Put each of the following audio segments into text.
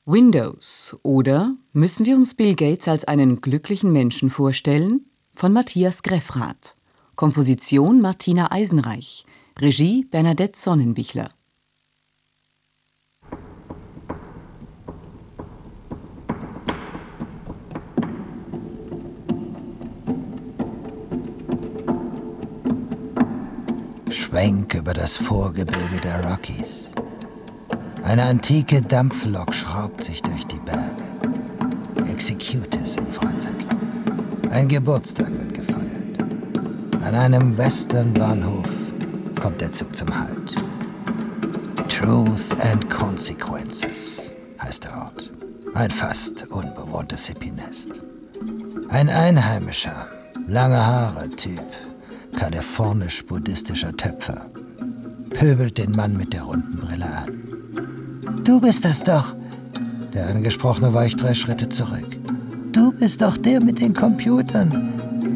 Windows oder Müssen wir uns Bill Gates als einen glücklichen Menschen vorstellen? Von Matthias Greffrath. Komposition Martina Eisenreich. Regie Bernadette Sonnenbichler. Schwenk über das Vorgebirge der Rockies. Eine antike Dampflok schraubt sich durch die Berge. Executus im Freizeitclub. Ein Geburtstag wird gefeiert. An einem Western-Bahnhof kommt der Zug zum Halt. Truth and Consequences heißt der Ort. Ein fast unbewohntes Hippie-Nest. Ein einheimischer, lange Haare Typ, kalifornisch-buddhistischer Töpfer, pöbelt den Mann mit der runden Brille an. »Du bist das doch!« Der Angesprochene weicht 3 Schritte zurück. »Du bist doch der mit den Computern!«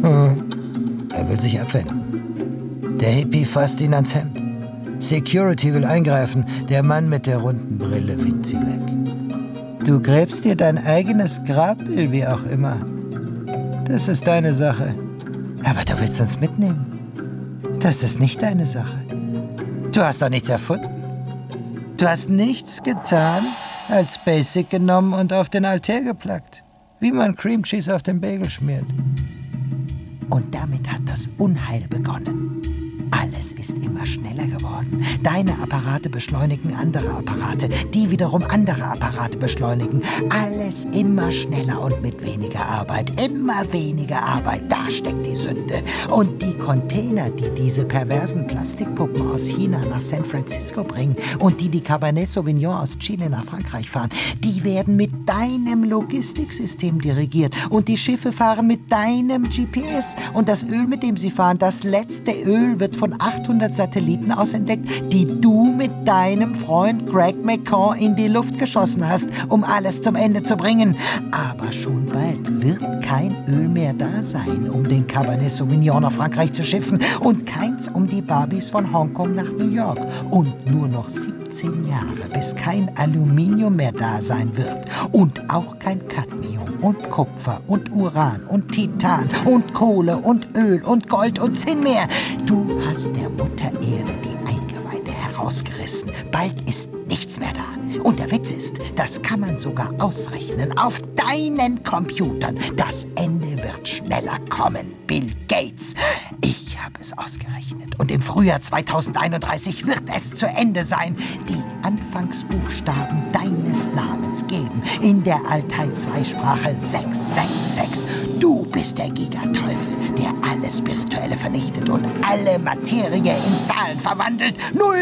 Er will sich abwenden. Der Hippie fasst ihn ans Hemd. Security will eingreifen. Der Mann mit der runden Brille winkt sie weg. »Du gräbst dir dein eigenes Grab, Bill, wie auch immer. Das ist deine Sache. Aber du willst uns mitnehmen. Das ist nicht deine Sache. Du hast doch nichts erfunden. Du hast nichts getan, als Basic genommen und auf den Altair geplackt. Wie man Cream Cheese auf den Bagel schmiert. Und damit hat das Unheil begonnen. Alles ist immer schneller geworden. Deine Apparate beschleunigen andere Apparate, die wiederum andere Apparate beschleunigen. Alles immer schneller und mit weniger Arbeit. Immer weniger Arbeit, da steckt die Sünde. Und die Container, die diese perversen Plastikpuppen aus China nach San Francisco bringen und die Cabernet Sauvignon aus Chile nach Frankreich fahren, die werden mit deinem Logistiksystem dirigiert. Und die Schiffe fahren mit deinem GPS. Und das Öl, mit dem sie fahren, das letzte Öl wird von 800 Satelliten aus entdeckt, die du mit deinem Freund Greg McCaw in die Luft geschossen hast, um alles zum Ende zu bringen. Aber schon bald wird kein Öl mehr da sein, um den Cabernet Sauvignon nach Frankreich zu schiffen und keins um die Barbies von Hongkong nach New York. Und nur noch 17 Jahre, bis kein Aluminium mehr da sein wird und auch kein Cadmium und Kupfer und Uran und Titan und Kohle und Öl und Gold und Zinn mehr. Du hast der Mutter Erde die Eingeweide herausgerissen. Bald ist nichts mehr da. Und der Witz ist, das kann man sogar ausrechnen auf deinen Computern. Das Ende wird schneller kommen, Bill Gates. Ich habe es ausgerechnet. Und im Frühjahr 2031 wird es zu Ende sein. Die Anfangsbuchstaben deines Namens geben in der Altai-2-Sprache 666. Du bist der Gigateufel, der alles Spirituelle vernichtet und alle Materie in Zahlen verwandelt.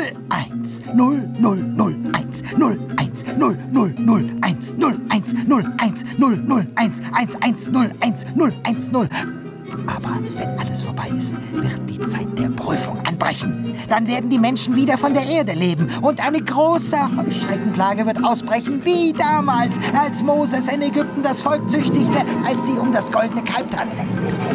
01 0 0 0 1 0 1 0 0 0 1 0 1 0 1 0 0 1 1 1 0 1 0 1 0. Aber wenn alles vorbei ist, wird die Zeit der Prüfung anbrechen. Dann werden die Menschen wieder von der Erde leben und eine große Heuschreckenplage wird ausbrechen, wie damals, als Moses in Ägypten das Volk züchtigte, als sie um das goldene Kalb tanzten.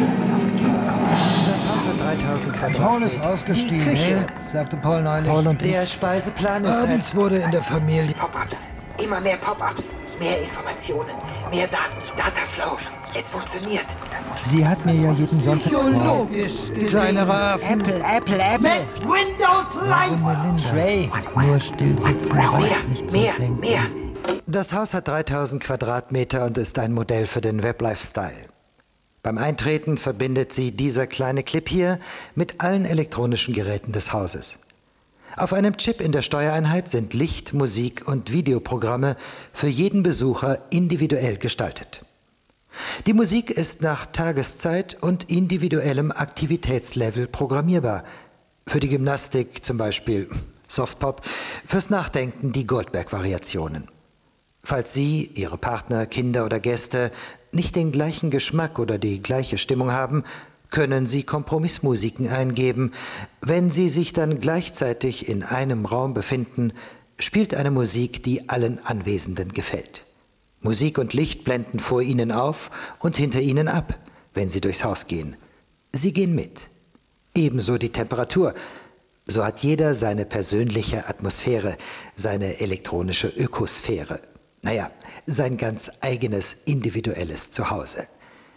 Das Haus hat 3000 Quadratmeter. Paul ist ausgestiegen, hey, sagte Paul neulich. Paul und der Speiseplan ist abends wurde in der Familie Pop-ups, immer mehr Pop-ups, mehr Informationen, mehr Daten, Dataflow. Es funktioniert. Sie hat mir ja jeden Sonntag... kleinere Affen. Apple. Mit Windows Live. Trey, nur still sitzen reicht nicht zu denken. Mehr. Das Haus hat 3000 Quadratmeter und ist ein Modell für den Web-Lifestyle. Beim Eintreten verbindet sie dieser kleine Clip hier mit allen elektronischen Geräten des Hauses. Auf einem Chip in der Steuereinheit sind Licht-, Musik- und Videoprogramme für jeden Besucher individuell gestaltet. Die Musik ist nach Tageszeit und individuellem Aktivitätslevel programmierbar. Für die Gymnastik zum Beispiel Softpop, fürs Nachdenken die Goldberg-Variationen. Falls Sie, Ihre Partner, Kinder oder Gäste nicht den gleichen Geschmack oder die gleiche Stimmung haben, können Sie Kompromissmusiken eingeben. Wenn Sie sich dann gleichzeitig in einem Raum befinden, spielt eine Musik, die allen Anwesenden gefällt. Musik und Licht blenden vor Ihnen auf und hinter Ihnen ab, wenn Sie durchs Haus gehen. Sie gehen mit. Ebenso die Temperatur. So hat jeder seine persönliche Atmosphäre, seine elektronische Ökosphäre. Naja, sein ganz eigenes, individuelles Zuhause.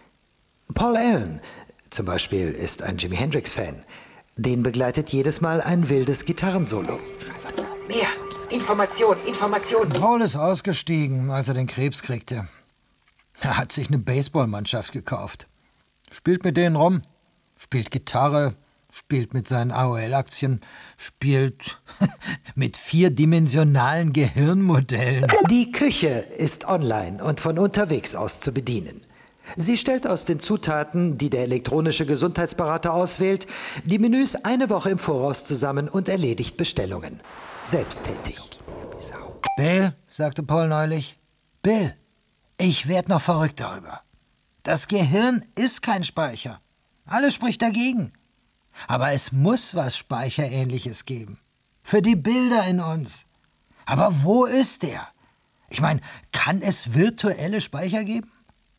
Paul Allen zum Beispiel ist ein Jimi Hendrix-Fan. Den begleitet jedes Mal ein wildes Gitarrensolo. Mehr Information. Paul ist ausgestiegen, als er den Krebs kriegte. Er hat sich eine Baseballmannschaft gekauft. Spielt mit denen rum, spielt Gitarre, spielt mit seinen AOL-Aktien, spielt mit 4-dimensionalen Gehirnmodellen. Die Küche ist online und von unterwegs aus zu bedienen. Sie stellt aus den Zutaten, die der elektronische Gesundheitsberater auswählt, die Menüs eine Woche im Voraus zusammen und erledigt Bestellungen. Selbsttätig. Bill, sagte Paul neulich, Bill, ich werd noch verrückt darüber. Das Gehirn ist kein Speicher. Alles spricht dagegen. Aber es muss was Speicherähnliches geben. Für die Bilder in uns. Aber wo ist der? Ich meine, kann es virtuelle Speicher geben?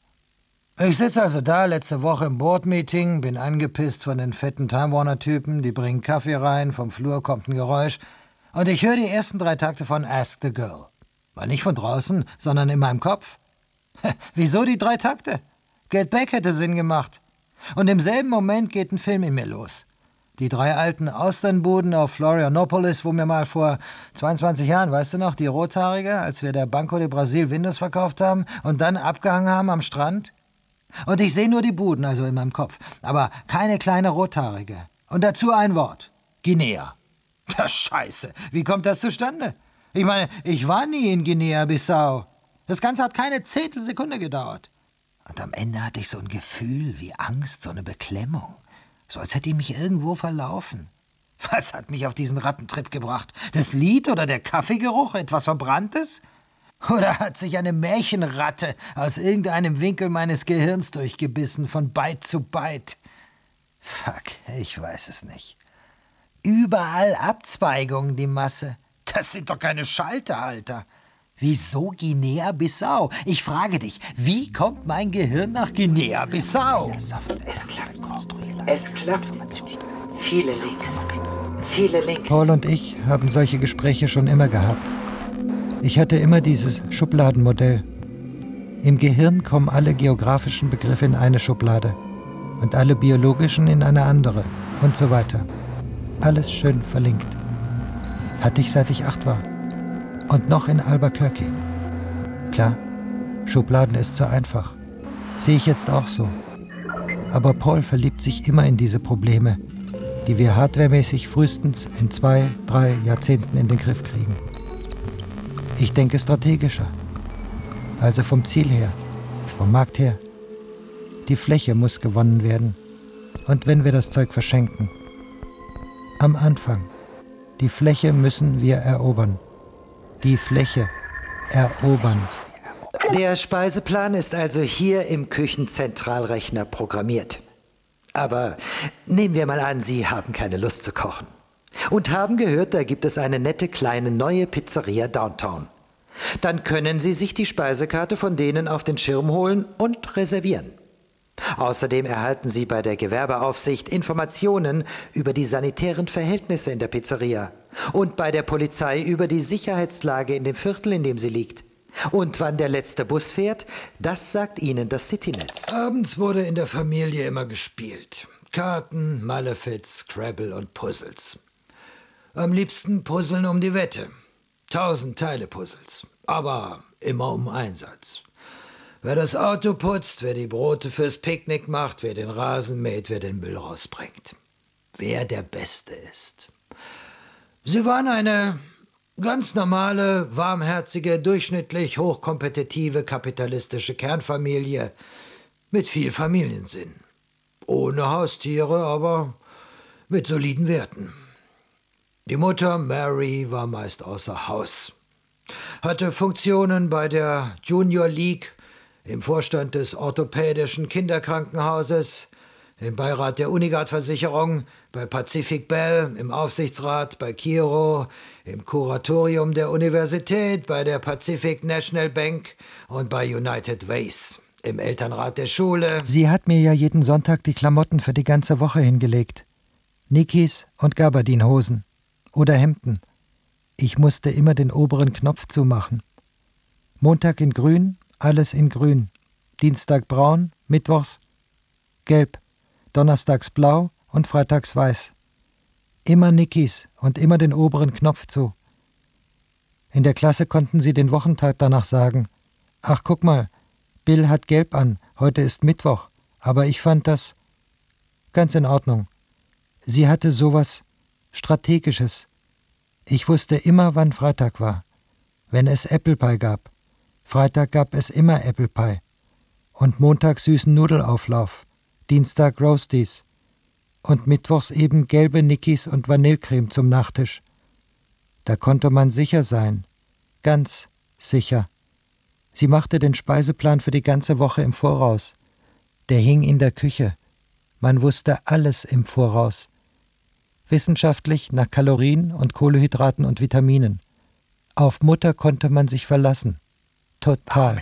Ich sitze also da, letzte Woche im Board-Meeting, bin angepisst von den fetten Time-Warner-Typen, die bringen Kaffee rein, vom Flur kommt ein Geräusch und ich höre die ersten 3 Takte von Ask the Girl. War nicht von draußen, sondern in meinem Kopf. Wieso die 3 Takte? Get Back hätte Sinn gemacht. Und im selben Moment geht ein Film in mir los. Die 3 alten Austernbuden auf Florianopolis, wo wir mal vor 22 Jahren, weißt du noch, die Rothaarige, als wir der Banco de Brasil Windows verkauft haben und dann abgehangen haben am Strand? Und ich sehe nur die Buden, also in meinem Kopf, aber keine kleine Rothaarige. Und dazu ein Wort. Guinea. Ja, scheiße. Wie kommt das zustande? Ich meine, ich war nie in Guinea-Bissau. Das Ganze hat keine Zehntelsekunde gedauert. Und am Ende hatte ich so ein Gefühl wie Angst, so eine Beklemmung. So als hätte ich mich irgendwo verlaufen. Was hat mich auf diesen Rattentrip gebracht? Das Lied oder der Kaffeegeruch? Etwas Verbranntes? Oder hat sich eine Märchenratte aus irgendeinem Winkel meines Gehirns durchgebissen, von Byte zu Byte? Fuck, ich weiß es nicht. Überall Abzweigungen, die Masse. Das sind doch keine Schalter, Alter. Wieso Guinea-Bissau? Ich frage dich, wie kommt mein Gehirn nach Guinea-Bissau? Es klappt. Viele Links. Paul und ich haben solche Gespräche schon immer gehabt. Ich hatte immer dieses Schubladenmodell. Im Gehirn kommen alle geografischen Begriffe in eine Schublade und alle biologischen in eine andere und so weiter. Alles schön verlinkt. Hatte ich, seit ich 8 war. Und noch in Albuquerque. Klar, Schubladen ist zu einfach. Sehe ich jetzt auch so. Aber Paul verliebt sich immer in diese Probleme, die wir hardwaremäßig frühestens in 2, 3 Jahrzehnten in den Griff kriegen. Ich denke strategischer. Also vom Ziel her, vom Markt her. Die Fläche muss gewonnen werden. Und wenn wir das Zeug verschenken. Am Anfang. Die Fläche müssen wir erobern. Die Fläche erobern. Der Speiseplan ist also hier im Küchenzentralrechner programmiert. Aber nehmen wir mal an, Sie haben keine Lust zu kochen. Und haben gehört, da gibt es eine nette kleine neue Pizzeria Downtown. Dann können Sie sich die Speisekarte von denen auf den Schirm holen und reservieren. Außerdem erhalten Sie bei der Gewerbeaufsicht Informationen über die sanitären Verhältnisse in der Pizzeria und bei der Polizei über die Sicherheitslage in dem Viertel, in dem sie liegt. Und wann der letzte Bus fährt, das sagt Ihnen das Citynetz. Abends wurde in der Familie immer gespielt. Karten, Malefiz, Scrabble und Puzzles. Am liebsten Puzzeln um die Wette. 1000 Teile Puzzles, aber immer um Einsatz. Wer das Auto putzt, wer die Brote fürs Picknick macht, wer den Rasen mäht, wer den Müll rausbringt. Wer der Beste ist. Sie waren eine ganz normale, warmherzige, durchschnittlich hochkompetitive, kapitalistische Kernfamilie mit viel Familiensinn. Ohne Haustiere, aber mit soliden Werten. Die Mutter, Mary, war meist außer Haus. Hatte Funktionen bei der Junior League, im Vorstand des orthopädischen Kinderkrankenhauses, im Beirat der Unigard-Versicherung, bei Pacific Bell, im Aufsichtsrat, bei Kiro, im Kuratorium der Universität, bei der Pacific National Bank und bei United Ways, im Elternrat der Schule. Sie hat mir ja jeden Sonntag die Klamotten für die ganze Woche hingelegt. Nikis und Gabardinhosen. Oder Hemden. Ich musste immer den oberen Knopf zumachen. Montag in grün, alles in grün. Dienstag braun, mittwochs gelb, donnerstags blau und freitags weiß. Immer Nickys und immer den oberen Knopf zu. In der Klasse konnten sie den Wochentag danach sagen. Ach, guck mal, Bill hat gelb an, heute ist Mittwoch, aber ich fand das ganz in Ordnung. Sie hatte sowas Strategisches. Ich wusste immer, wann Freitag war, wenn es Apple Pie gab. Freitag gab es immer Apple Pie. Und Montag süßen Nudelauflauf, Dienstag Roasties und mittwochs eben gelbe Nickys und Vanillecreme zum Nachtisch. Da konnte man sicher sein, ganz sicher. Sie machte den Speiseplan für die ganze Woche im Voraus. Der hing in der Küche. Man wusste alles im Voraus. Wissenschaftlich nach Kalorien und Kohlenhydraten und Vitaminen. Auf Mutter konnte man sich verlassen. Total.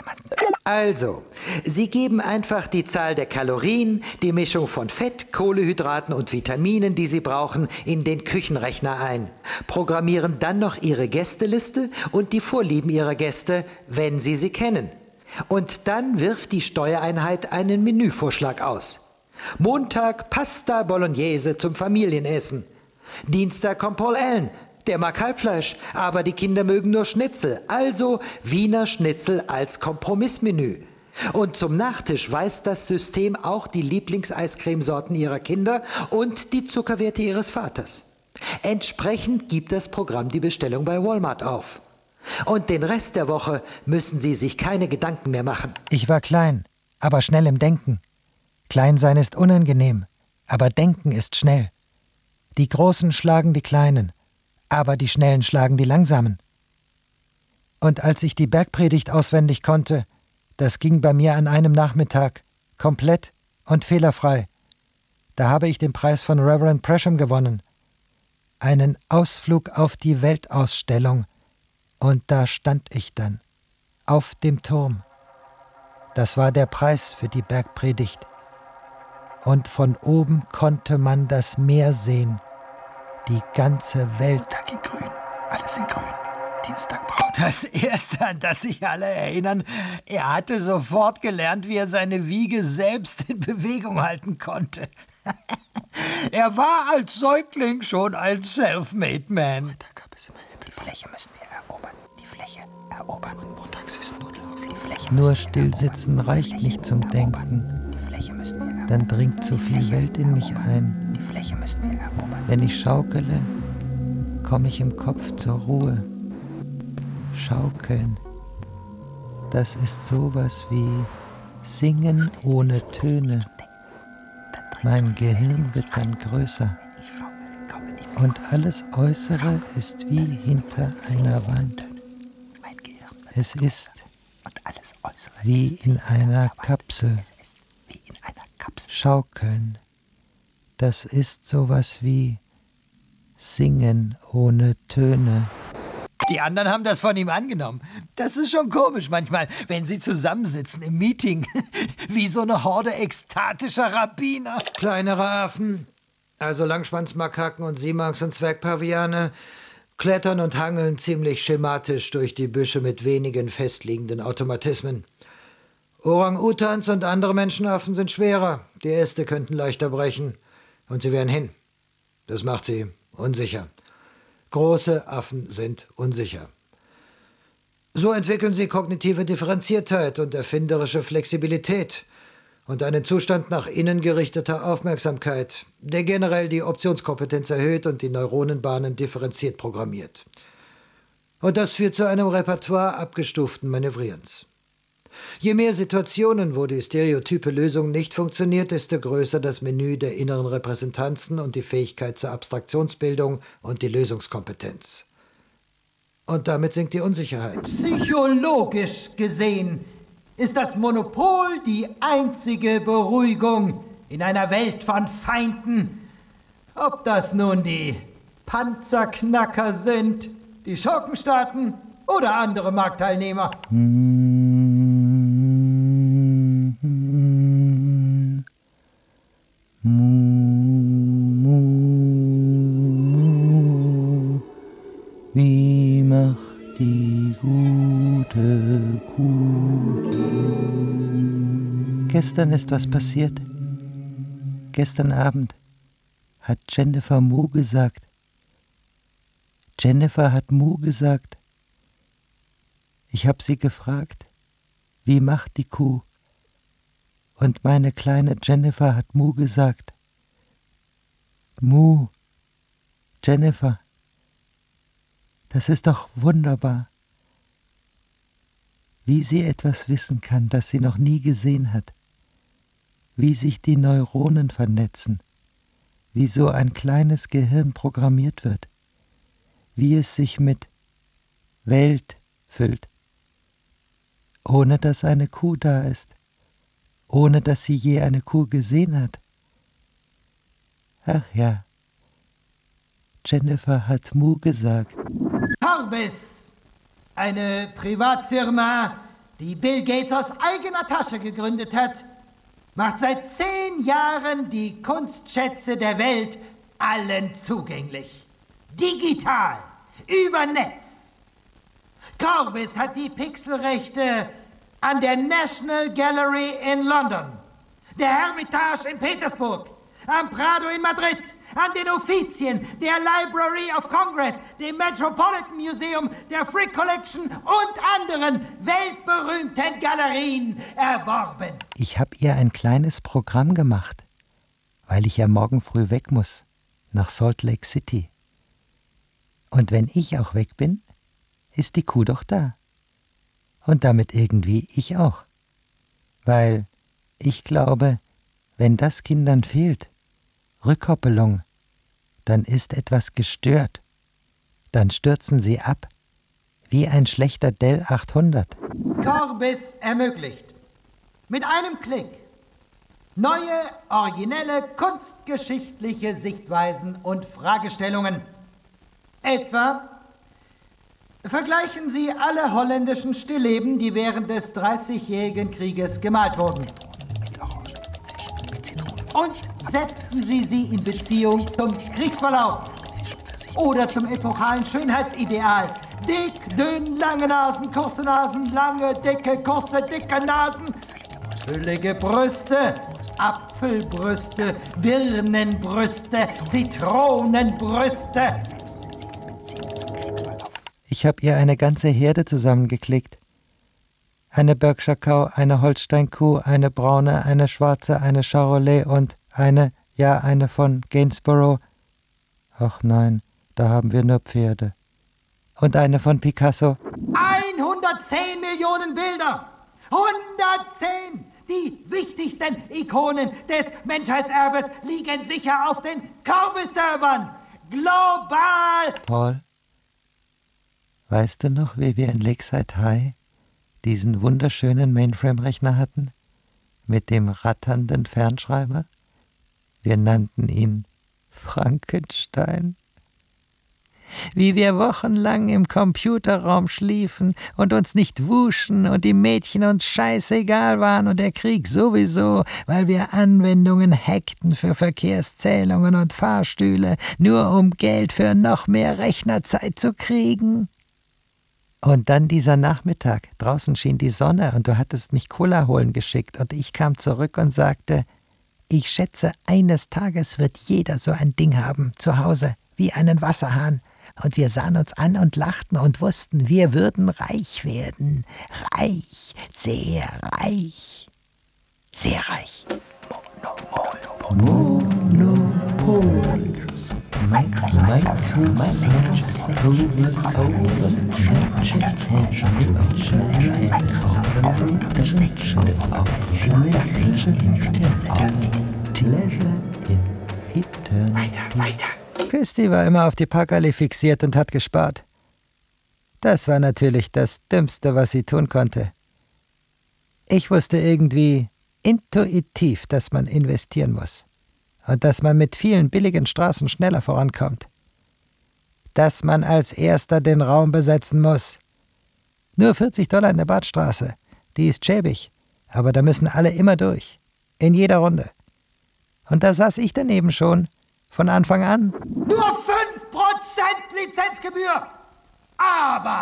Also, Sie geben einfach die Zahl der Kalorien, die Mischung von Fett, Kohlenhydraten und Vitaminen, die Sie brauchen, in den Küchenrechner ein. Programmieren dann noch Ihre Gästeliste und die Vorlieben Ihrer Gäste, wenn Sie sie kennen. Und dann wirft die Steuereinheit einen Menüvorschlag aus. Montag Pasta Bolognese zum Familienessen. Dienstag kommt Paul Allen. Der mag Kalbfleisch, aber die Kinder mögen nur Schnitzel, also Wiener Schnitzel als Kompromissmenü. Und zum Nachtisch weist das System auch die Lieblingseiscremesorten ihrer Kinder und die Zuckerwerte ihres Vaters. Entsprechend gibt das Programm die Bestellung bei Walmart auf. Und den Rest der Woche müssen Sie sich keine Gedanken mehr machen. Ich war klein, aber schnell im Denken. Klein sein ist unangenehm, aber Denken ist schnell. Die Großen schlagen die Kleinen, aber die Schnellen schlagen die Langsamen. Und als ich die Bergpredigt auswendig konnte, das ging bei mir an einem Nachmittag, komplett und fehlerfrei. Da habe ich den Preis von Reverend Presham gewonnen. Einen Ausflug auf die Weltausstellung. Und da stand ich dann, auf dem Turm. Das war der Preis für die Bergpredigt. Und von oben konnte man das Meer sehen. Die ganze Welt. Tag in grün, alles in grün. Dienstag braun. Das Erste, an das sich alle erinnern, er hatte sofort gelernt, wie er seine Wiege selbst in Bewegung halten konnte. Er war als Säugling schon ein Self-Made Man. Da gab es immer die Fläche müssen wir erobern. Die Fläche erobern. Und Montag süßen Nudelauf. Die Fläche Nur stillsitzen reicht nicht zum Denken. Die Fläche müssen wir erobern. Dann dringt so viel Welt in mich ein. Die Fläche müssen wir erobern. Wenn ich schaukele, komme ich im Kopf zur Ruhe. Schaukeln, das ist sowas wie Singen ohne Töne. Mein Gehirn wird dann größer. Und alles Äußere ist wie hinter einer Wand. Es ist wie in einer Kapsel. Schaukeln, das ist sowas wie Singen ohne Töne. Die anderen haben das von ihm angenommen. Das ist schon komisch manchmal, wenn sie zusammensitzen im Meeting. Wie so eine Horde ekstatischer Rabbiner. Kleinere Affen, also Langschwanzmakaken und Simax und Zwergpaviane, klettern und hangeln ziemlich schematisch durch die Büsche mit wenigen festliegenden Automatismen. Orang-Utans und andere Menschenaffen sind schwerer. Die Äste könnten leichter brechen. Und sie wären hin. Das macht sie unsicher. Große Affen sind unsicher. So entwickeln sie kognitive Differenziertheit und erfinderische Flexibilität und einen Zustand nach innen gerichteter Aufmerksamkeit, der generell die Optionskompetenz erhöht und die Neuronenbahnen differenziert programmiert. Und das führt zu einem Repertoire abgestuften Manövrierens. Je mehr Situationen, wo die stereotype Lösung nicht funktioniert, desto größer das Menü der inneren Repräsentanzen und die Fähigkeit zur Abstraktionsbildung und die Lösungskompetenz. Und damit sinkt die Unsicherheit. Psychologisch gesehen ist das Monopol die einzige Beruhigung in einer Welt von Feinden. Ob das nun die Panzerknacker sind, die Schurkenstaaten oder andere Marktteilnehmer. Wie macht die gute Kuh. Gestern ist was passiert. Gestern Abend hat Jennifer Mu gesagt. Jennifer hat Mu gesagt. Ich habe sie gefragt, wie macht die Kuh? Und meine kleine Jennifer hat Mu gesagt. Mu, Jennifer, das ist doch wunderbar, wie sie etwas wissen kann, das sie noch nie gesehen hat, wie sich die Neuronen vernetzen, wie so ein kleines Gehirn programmiert wird, wie es sich mit Welt füllt, ohne dass eine Kuh da ist, ohne dass sie je eine Kuh gesehen hat. Ach ja, Jennifer hat Mu gesagt. Corbis, eine Privatfirma, die Bill Gates aus eigener Tasche gegründet hat, macht seit 10 Jahren die Kunstschätze der Welt allen zugänglich. Digital, über Netz. Corbis hat die Pixelrechte an der National Gallery in London, der Hermitage in Petersburg, am Prado in Madrid, an den Uffizien, der Library of Congress, dem Metropolitan Museum, der Frick Collection und anderen weltberühmten Galerien erworben. Ich habe ihr ein kleines Programm gemacht, weil ich ja morgen früh weg muss, nach Salt Lake City. Und wenn ich auch weg bin, ist die Kuh doch da. Und damit irgendwie ich auch. Weil ich glaube, wenn das Kindern fehlt, Rückkoppelung, dann ist etwas gestört. Dann stürzen sie ab, wie ein schlechter Dell 800. Corbis ermöglicht mit einem Klick neue, originelle, kunstgeschichtliche Sichtweisen und Fragestellungen. Etwa vergleichen Sie alle holländischen Stillleben, die während des 30-jährigen Krieges gemalt wurden. Und setzen Sie sie in Beziehung zum Kriegsverlauf oder zum epochalen Schönheitsideal. Dick, dünn, lange Nasen, kurze Nasen, lange, dicke, kurze, dicke Nasen, füllige Brüste, Apfelbrüste, Birnenbrüste, Zitronenbrüste. Ich habe ihr eine ganze Herde zusammengeklickt. Eine Berkshire Cow, eine Holstein-Kuh, eine braune, eine schwarze, eine Charolais und eine von Gainsborough. Ach nein, da haben wir nur Pferde. Und eine von Picasso. 110 Millionen Bilder! 110! Die wichtigsten Ikonen des Menschheitserbes liegen sicher auf den Corbis-Servern. Global! Paul, weißt du noch, wie wir in Lakeside High diesen wunderschönen Mainframe-Rechner hatten? Mit dem ratternden Fernschreiber? Wir nannten ihn Frankenstein. Wie wir wochenlang im Computerraum schliefen und uns nicht wuschen und die Mädchen uns scheißegal waren und der Krieg sowieso, weil wir Anwendungen hackten für Verkehrszählungen und Fahrstühle, nur um Geld für noch mehr Rechnerzeit zu kriegen. Und dann dieser Nachmittag, draußen schien die Sonne und du hattest mich Cola holen geschickt und ich kam zurück und sagte, ich schätze, eines Tages wird jeder so ein Ding haben, zu Hause, wie einen Wasserhahn. Und wir sahen uns an und lachten und wussten, wir würden reich werden. Reich, sehr reich. Sehr reich. Monopol. Weiter. Christy war immer auf die Packerli fixiert und hat gespart. Das war natürlich das Dümmste, was sie tun konnte. Ich wusste irgendwie intuitiv, dass man investieren muss und dass man mit vielen billigen Straßen schneller vorankommt. Dass man als Erster den Raum besetzen muss. Nur $40 in der Badstraße, die ist schäbig, aber da müssen alle immer durch, in jeder Runde. Und da saß ich daneben schon, von Anfang an. Nur 5% Lizenzgebühr! Aber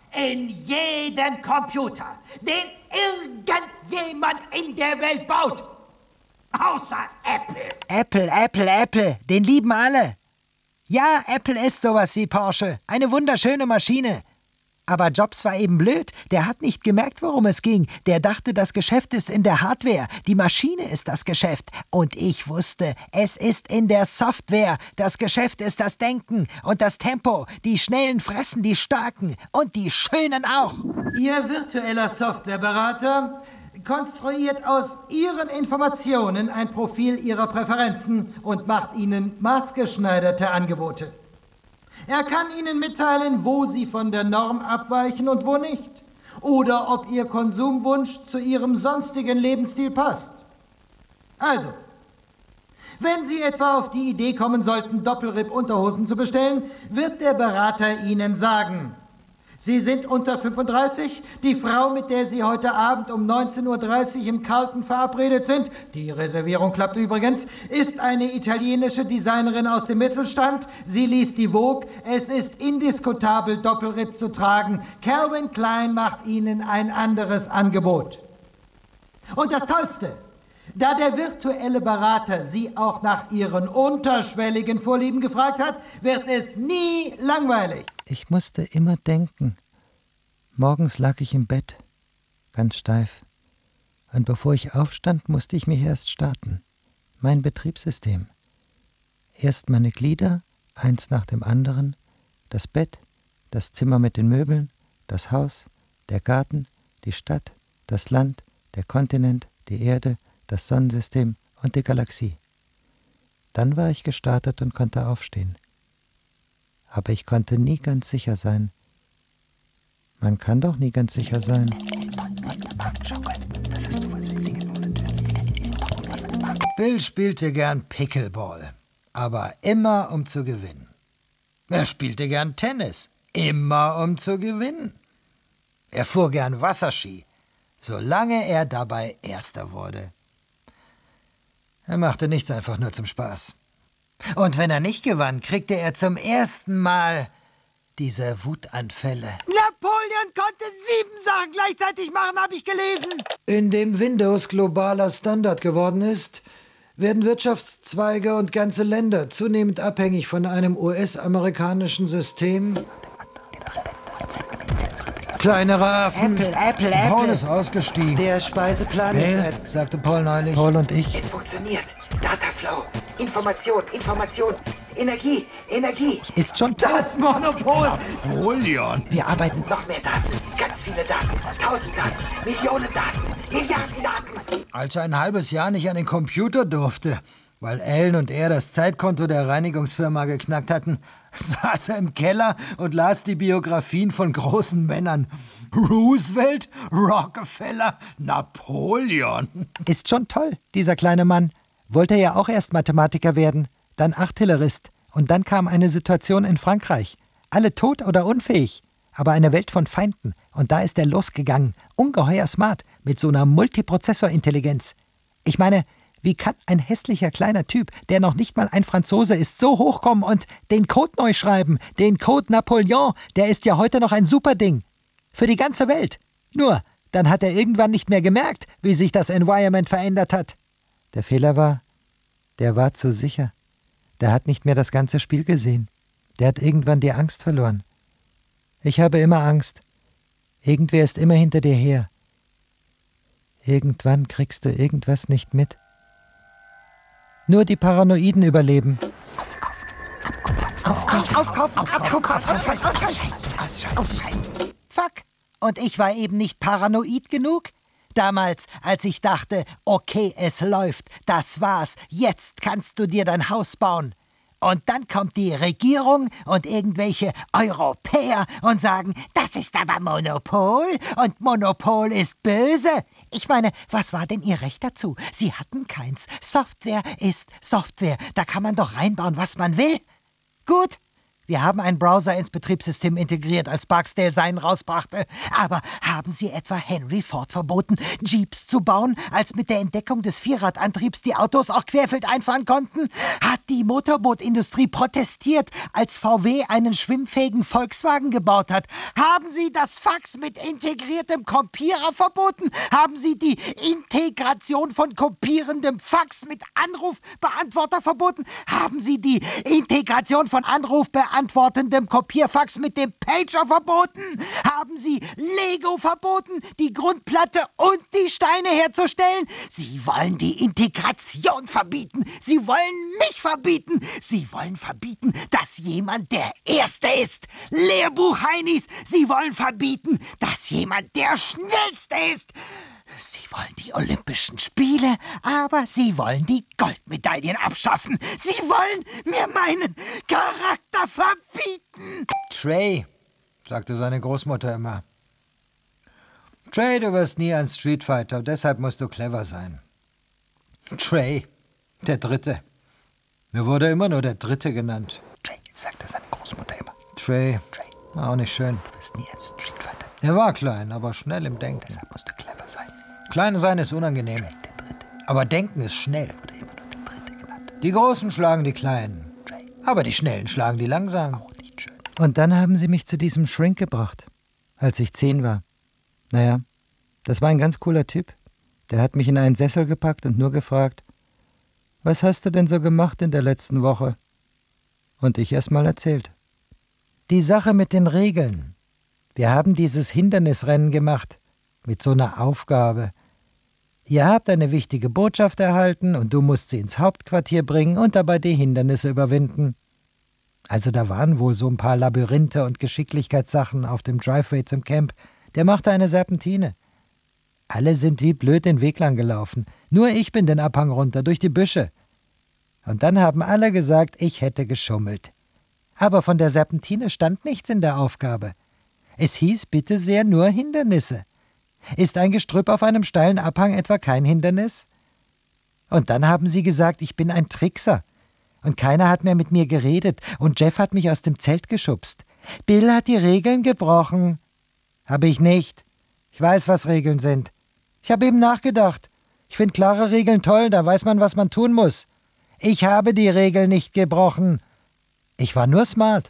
in jeden Computer, den irgendjemand in der Welt baut. Außer Apple. Apple, den lieben alle. Ja, Apple ist sowas wie Porsche, eine wunderschöne Maschine. Aber Jobs war eben blöd, der hat nicht gemerkt, worum es ging. Der dachte, das Geschäft ist in der Hardware, die Maschine ist das Geschäft. Und ich wusste, es ist in der Software. Das Geschäft ist das Denken und das Tempo. Die Schnellen fressen die Starken und die Schönen auch. Ihr virtueller Softwareberater konstruiert aus Ihren Informationen ein Profil Ihrer Präferenzen und macht Ihnen maßgeschneiderte Angebote. Er kann Ihnen mitteilen, wo Sie von der Norm abweichen und wo nicht. Oder ob Ihr Konsumwunsch zu Ihrem sonstigen Lebensstil passt. Also, wenn Sie etwa auf die Idee kommen sollten, Doppelripp-Unterhosen zu bestellen, wird der Berater Ihnen sagen: Sie sind unter 35, die Frau, mit der Sie heute Abend um 19:30 Uhr im Carlton verabredet sind, die Reservierung klappt übrigens, ist eine italienische Designerin aus dem Mittelstand, sie liest die Vogue, es ist indiskutabel, Doppelripp zu tragen. Calvin Klein macht Ihnen ein anderes Angebot. Und das Tollste: Da der virtuelle Berater Sie auch nach Ihren unterschwelligen Vorlieben gefragt hat, wird es nie langweilig. Ich musste immer denken. Morgens lag ich im Bett, ganz steif. Und bevor ich aufstand, musste ich mich erst starten. Mein Betriebssystem. Erst meine Glieder, eins nach dem anderen, das Bett, das Zimmer mit den Möbeln, das Haus, der Garten, die Stadt, das Land, der Kontinent, die Erde, das Sonnensystem und die Galaxie. Dann war ich gestartet und konnte aufstehen. Aber ich konnte nie ganz sicher sein. Man kann doch nie ganz sicher sein. Bill spielte gern Pickleball, aber immer um zu gewinnen. Er spielte gern Tennis, immer um zu gewinnen. Er fuhr gern Wasserski, solange er dabei Erster wurde. Er machte nichts einfach nur zum Spaß. Und wenn er nicht gewann, kriegte er zum ersten Mal diese Wutanfälle. Napoleon konnte 7 Sachen gleichzeitig machen, habe ich gelesen. Indem Windows globaler Standard geworden ist, werden Wirtschaftszweige und ganze Länder zunehmend abhängig von einem US-amerikanischen System. Kleinere Affen. Apple. Paul ist ausgestiegen. Der Speiseplan Bill, ist sagte Paul neulich. Paul und ich. Es funktioniert. Dataflow. Information. Energie. Ist schon toll. Das Monopol! Napoleon. Wir arbeiten. Noch mehr Daten. Ganz viele Daten. 1000 Daten. Millionen Daten. Milliarden Daten. Als er ein halbes Jahr nicht an den Computer durfte, weil Ellen und er das Zeitkonto der Reinigungsfirma geknackt hatten, saß er im Keller und las die Biografien von großen Männern. Roosevelt, Rockefeller, Napoleon. Ist schon toll, dieser kleine Mann. Wollte ja auch erst Mathematiker werden, dann Artillerist. Und dann kam eine Situation in Frankreich. Alle tot oder unfähig. Aber eine Welt von Feinden. Und da ist er losgegangen. Ungeheuer smart. Mit so einer Multiprozessorintelligenz. Ich meine, wie kann ein hässlicher kleiner Typ, der noch nicht mal ein Franzose ist, so hochkommen und den Code neu schreiben? Den Code Napoleon, der ist ja heute noch ein Superding. Für die ganze Welt. Nur, dann hat er irgendwann nicht mehr gemerkt, wie sich das Environment verändert hat. Der Fehler war, der war zu sicher. Der hat nicht mehr das ganze Spiel gesehen. Der hat irgendwann die Angst verloren. Ich habe immer Angst. Irgendwer ist immer hinter dir her. Irgendwann kriegst du irgendwas nicht mit. Nur die Paranoiden überleben. Fuck. Und ich war eben nicht paranoid genug? Damals, als ich dachte, okay, es läuft, das war's, jetzt kannst du dir dein Haus bauen. Und dann kommt die Regierung und irgendwelche Europäer und sagen, das ist aber Monopol und Monopol ist böse. Ich meine, was war denn ihr Recht dazu? Sie hatten keins. Software ist Software. Da kann man doch reinbauen, was man will. Gut, Wir haben einen Browser ins Betriebssystem integriert, als Barksdale seinen rausbrachte. Aber haben Sie etwa Henry Ford verboten, Jeeps zu bauen, als mit der Entdeckung des Vierradantriebs die Autos auch querfeldein fahren konnten? Hat die Motorbootindustrie protestiert, als VW einen schwimmfähigen Volkswagen gebaut hat? Haben Sie das Fax mit integriertem Kopierer verboten? Haben Sie die Integration von kopierendem Fax mit Anrufbeantworter verboten? Haben Sie die Integration von anrufbeantwortendem Kopierfax mit dem Pager verboten? Haben Sie Lego verboten, die Grundplatte und die Steine herzustellen? Sie wollen die Integration verbieten. Sie wollen mich verbieten. Sie wollen verbieten, dass jemand der Erste ist. Lehrbuch-Heinis. Sie wollen verbieten, dass jemand der Schnellste ist. Sie wollen die Olympischen Spiele, aber Sie wollen die Goldmedaillen abschaffen. Sie wollen mir meinen Charakter verbieten. Trey, sagte seine Großmutter immer. Trey, du wirst nie ein Streetfighter, deshalb musst du clever sein. Trey, der Dritte. Mir wurde immer nur der Dritte genannt. Trey, sagte seine Großmutter immer. Trey, war auch nicht schön. Du wirst nie ein Streetfighter. Er war klein, aber schnell im Denken. Deshalb musst du clever sein. Klein sein ist unangenehm. Trey, der Dritte. Aber Denken ist schnell. Wurde immer nur der Dritte genannt. Die Großen schlagen die Kleinen. Trey. Aber die Schnellen schlagen die langsam. Auch nicht schön. Und dann haben sie mich zu diesem Shrink gebracht, als ich 10 war. Naja, das war ein ganz cooler Typ. Der hat mich in einen Sessel gepackt und nur gefragt, was hast du denn so gemacht in der letzten Woche? Und ich erst mal erzählt. Die Sache mit den Regeln. Wir haben dieses Hindernisrennen gemacht, mit so einer Aufgabe. Ihr habt eine wichtige Botschaft erhalten und du musst sie ins Hauptquartier bringen und dabei die Hindernisse überwinden. Also da waren wohl so ein paar Labyrinthe und Geschicklichkeitssachen auf dem Driveway zum Camp. Der machte eine Serpentine. Alle sind wie blöd den Weg lang gelaufen. Nur ich bin den Abhang runter, durch die Büsche. Und dann haben alle gesagt, ich hätte geschummelt. Aber von der Serpentine stand nichts in der Aufgabe. Es hieß bitte sehr nur Hindernisse. Ist ein Gestrüpp auf einem steilen Abhang etwa kein Hindernis? Und dann haben sie gesagt, ich bin ein Trickser. Und keiner hat mehr mit mir geredet und Jeff hat mich aus dem Zelt geschubst. Bill hat die Regeln gebrochen. Habe ich nicht. Ich weiß, was Regeln sind. Ich habe eben nachgedacht. Ich finde klare Regeln toll, da weiß man, was man tun muss. Ich habe die Regel nicht gebrochen. Ich war nur smart.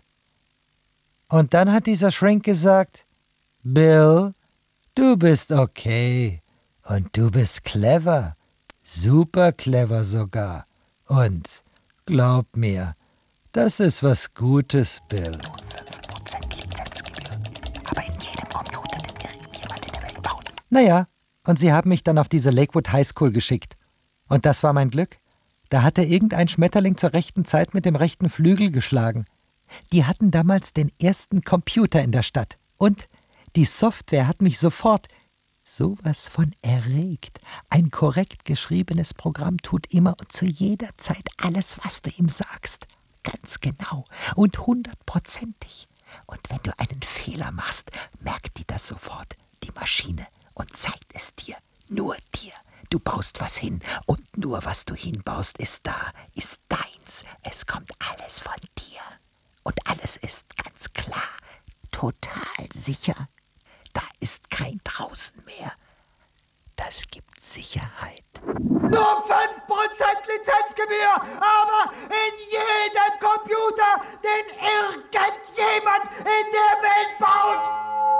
Und dann hat dieser Shrink gesagt, Bill, du bist okay und du bist clever, super clever sogar. Und glaub mir, das ist was Gutes, Bill. Nun 5% Lizenzgebühr. Aber in jedem Computer, den irgendjemand in der Welt baut. Naja, und sie haben mich dann auf diese Lakewood High School geschickt. Und das war mein Glück. Da hatte irgendein Schmetterling zur rechten Zeit mit dem rechten Flügel geschlagen. Die hatten damals den ersten Computer in der Stadt. Und die Software hat mich sofort sowas von erregt. Ein korrekt geschriebenes Programm tut immer und zu jeder Zeit alles, was du ihm sagst. Ganz genau und 100%ig. Und wenn du einen Fehler machst, merkt die das sofort, die Maschine, und zeigt es dir, nur dir. Du baust was hin und nur was du hinbaust ist da, ist deins. Es kommt alles von dir. Und alles ist ganz klar, total sicher. Da ist kein Draußen mehr. Das gibt Sicherheit. Nur 5% Lizenzgebühr, aber in jedem Computer, den irgendjemand in der Welt baut.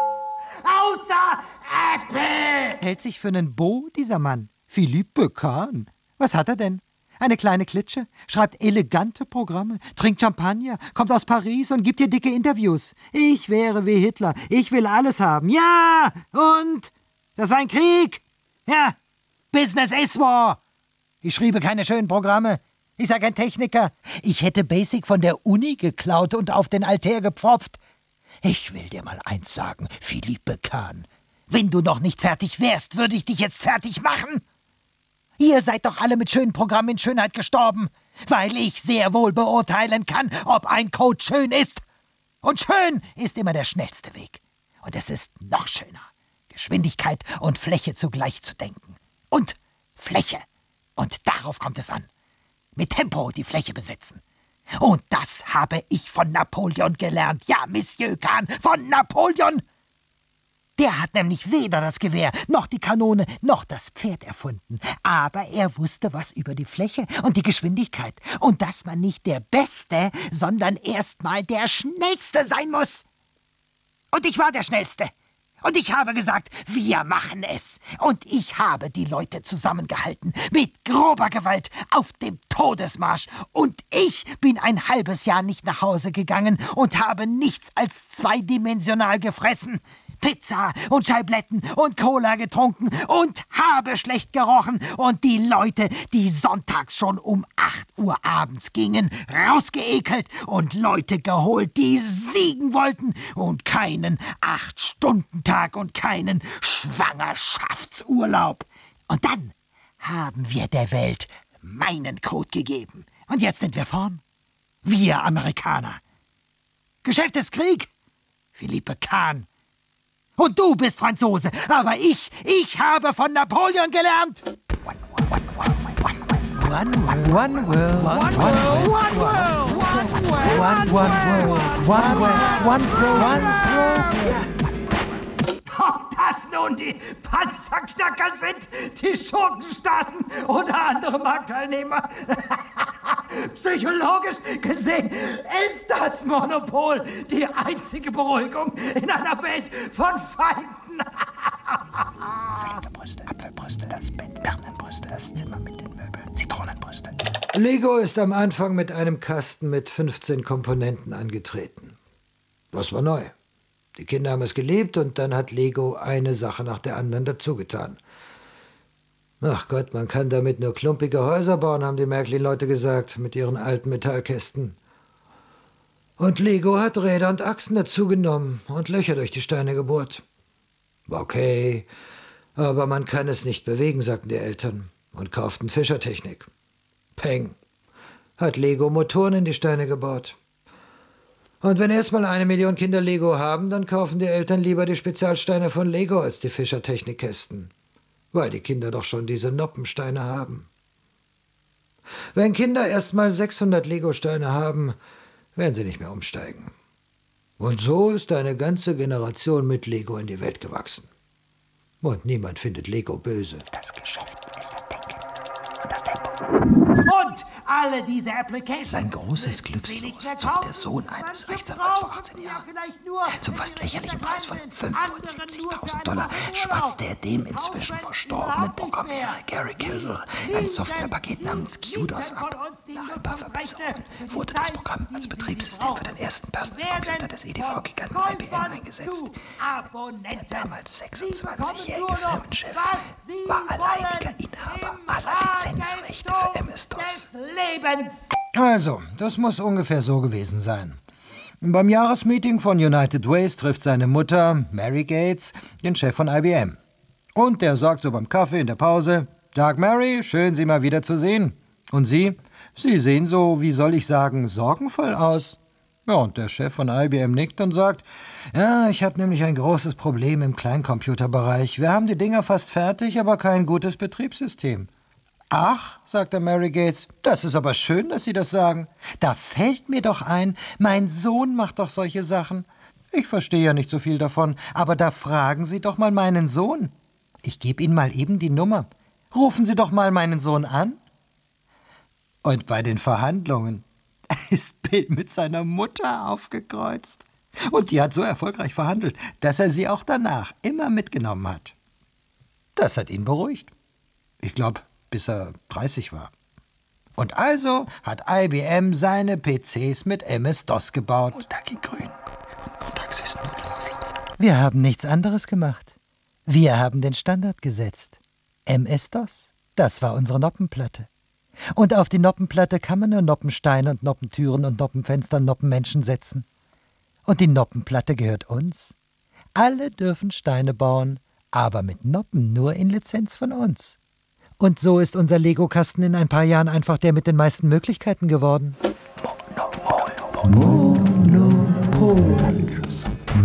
Außer Apple. Hält sich für einen Beau, dieser Mann. Philippe Kahn. Was hat er denn? Eine kleine Klitsche, schreibt elegante Programme, trinkt Champagner, kommt aus Paris und gibt dir dicke Interviews. Ich wäre wie Hitler. Ich will alles haben. Ja, und? Das war ein Krieg. Ja, Business is war. Ich schriebe keine schönen Programme. Ich sei kein Techniker. Ich hätte Basic von der Uni geklaut und auf den Altär gepfropft. Ich will dir mal eins sagen, Philippe Kahn. Wenn du noch nicht fertig wärst, würde ich dich jetzt fertig machen. Ihr seid doch alle mit schönen Programmen in Schönheit gestorben, weil ich sehr wohl beurteilen kann, ob ein Code schön ist. Und schön ist immer der schnellste Weg. Und es ist noch schöner, Geschwindigkeit und Fläche zugleich zu denken. Und Fläche. Und darauf kommt es an. Mit Tempo die Fläche besetzen. Und das habe ich von Napoleon gelernt. Ja, Monsieur Kahn, von Napoleon. Der hat nämlich weder das Gewehr, noch die Kanone, noch das Pferd erfunden. Aber er wusste was über die Fläche und die Geschwindigkeit. Und dass man nicht der Beste, sondern erstmal der Schnellste sein muss. Und ich war der Schnellste. Und ich habe gesagt, wir machen es. Und ich habe die Leute zusammengehalten, mit grober Gewalt, auf dem Todesmarsch. Und ich bin ein halbes Jahr nicht nach Hause gegangen und habe nichts als zweidimensional gefressen. Pizza und Scheibletten und Cola getrunken und habe schlecht gerochen und die Leute, die sonntags schon um 8 Uhr abends gingen, rausgeekelt und Leute geholt, die siegen wollten und keinen 8-Stunden-Tag und keinen Schwangerschaftsurlaub. Und dann haben wir der Welt meinen Code gegeben. Und jetzt sind wir vorn. Wir Amerikaner. Geschäft ist Krieg. Philippe Kahn. Und du bist Franzose, aber ich habe von Napoleon gelernt. Ob das nun die Panzerknacker sind, die Schurkenstaaten oder andere Marktteilnehmer. Psychologisch gesehen ist das Monopol die einzige Beruhigung in einer Welt von Feinden. Pfländerbrüste, Apfelbrüste, das Bett, Birnenbrüste, das Zimmer mit den Möbeln, Zitronenbrüste. Lego ist am Anfang mit einem Kasten mit 15 Komponenten angetreten. Das war neu. Die Kinder haben es geliebt und dann hat Lego eine Sache nach der anderen dazugetan. Ach Gott, man kann damit nur klumpige Häuser bauen, haben die Märklin-Leute gesagt, mit ihren alten Metallkästen. Und Lego hat Räder und Achsen dazugenommen und Löcher durch die Steine gebohrt. Okay, aber man kann es nicht bewegen, sagten die Eltern und kauften Fischertechnik. Peng, hat Lego Motoren in die Steine gebaut. Und wenn erstmal 1 Million Kinder Lego haben, dann kaufen die Eltern lieber die Spezialsteine von Lego als die Fischertechnikkästen. Weil die Kinder doch schon diese Noppensteine haben. Wenn Kinder erstmal 600 Lego-Steine haben, werden sie nicht mehr umsteigen. Und so ist eine ganze Generation mit Lego in die Welt gewachsen. Und niemand findet Lego böse. Das Geschäft ist das Denken und das Tempo. Und alle diese Applications. Sein großes Glückslos zog der Sohn eines Rechtsanwalts vor 18 Jahren. Zum fast lächerlichen Preis von $75.000 schwatzte er dem inzwischen verstorbenen Programmierer Gary Kildall ein Softwarepaket namens QDOS ab. Nach ein paar Verbesserungen wurde das Programm als Betriebssystem für den ersten Personalcomputer des EDV-Giganten IBM eingesetzt. Der damals 26-jährige Firmenchef war alleiniger Inhaber aller Lizenzrechte für MS-DOS. Also, das muss ungefähr so gewesen sein. Beim Jahresmeeting von United Ways trifft seine Mutter, Mary Gates, den Chef von IBM. Und der sagt so beim Kaffee in der Pause: Tag, Mary, schön, Sie mal wieder zu sehen. Und Sie? Sie sehen so, wie soll ich sagen, sorgenvoll aus. Ja, und der Chef von IBM nickt und sagt: Ja, ich habe nämlich ein großes Problem im Kleincomputerbereich. Wir haben die Dinger fast fertig, aber kein gutes Betriebssystem. Ach, sagte Mary Gates, das ist aber schön, dass Sie das sagen. Da fällt mir doch ein, mein Sohn macht doch solche Sachen. Ich verstehe ja nicht so viel davon, aber da fragen Sie doch mal meinen Sohn. Ich gebe Ihnen mal eben die Nummer. Rufen Sie doch mal meinen Sohn an. Und bei den Verhandlungen ist Bill mit seiner Mutter aufgekreuzt. Und die hat so erfolgreich verhandelt, dass er sie auch danach immer mitgenommen hat. Das hat ihn beruhigt. Ich glaube, bis er 30 war. Und also hat IBM seine PCs mit MS-DOS gebaut. Und da ging grün. Und montags Nudelauflauf. Wir haben nichts anderes gemacht. Wir haben den Standard gesetzt. MS-DOS, das war unsere Noppenplatte. Und auf die Noppenplatte kann man nur Noppensteine und Noppentüren und Noppenfenster und Noppenmenschen setzen. Und die Noppenplatte gehört uns. Alle dürfen Steine bauen, aber mit Noppen nur in Lizenz von uns. Und so ist unser Lego-Kasten in ein paar Jahren einfach der mit den meisten Möglichkeiten geworden. Monopol.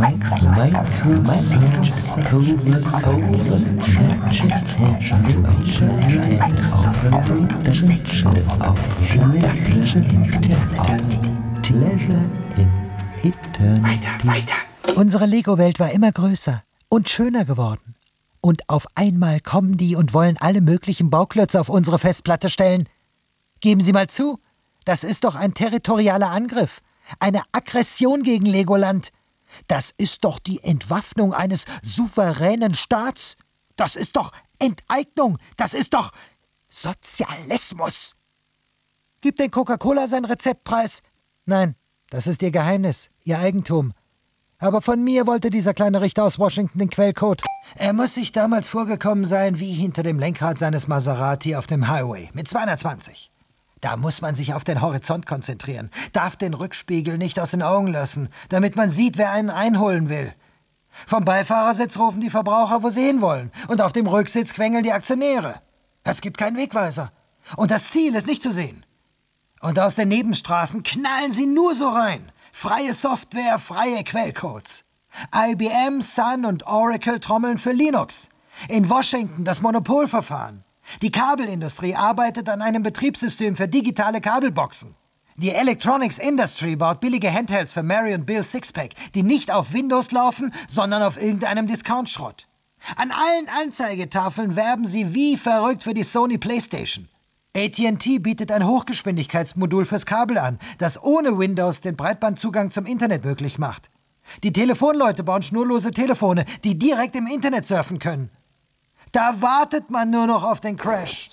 Weiter. Unsere Lego-Welt war immer größer und schöner geworden. Und auf einmal kommen die und wollen alle möglichen Bauklötze auf unsere Festplatte stellen. Geben Sie mal zu, das ist doch ein territorialer Angriff, eine Aggression gegen Legoland. Das ist doch die Entwaffnung eines souveränen Staats. Das ist doch Enteignung, das ist doch Sozialismus. Gibt denn Coca-Cola sein Rezeptpreis? Nein, das ist ihr Geheimnis, ihr Eigentum. Aber von mir wollte dieser kleine Richter aus Washington den Quellcode. Er muss sich damals vorgekommen sein wie hinter dem Lenkrad seines Maserati auf dem Highway mit 220. Da muss man sich auf den Horizont konzentrieren, darf den Rückspiegel nicht aus den Augen lassen, damit man sieht, wer einen einholen will. Vom Beifahrersitz rufen die Verbraucher, wo sie hinwollen, und auf dem Rücksitz quengeln die Aktionäre. Es gibt keinen Wegweiser. Und das Ziel ist nicht zu sehen. Und aus den Nebenstraßen knallen sie nur so rein. Freie Software, freie Quellcodes. IBM, Sun und Oracle trommeln für Linux. In Washington das Monopolverfahren. Die Kabelindustrie arbeitet an einem Betriebssystem für digitale Kabelboxen. Die Electronics Industry baut billige Handhelds für Mary und Bill Sixpack, die nicht auf Windows laufen, sondern auf irgendeinem Discount-Schrott. An allen Anzeigetafeln werben sie wie verrückt für die Sony PlayStation. AT&T bietet ein Hochgeschwindigkeitsmodul fürs Kabel an, das ohne Windows den Breitbandzugang zum Internet möglich macht. Die Telefonleute bauen schnurlose Telefone, die direkt im Internet surfen können. Da wartet man nur noch auf den Crash.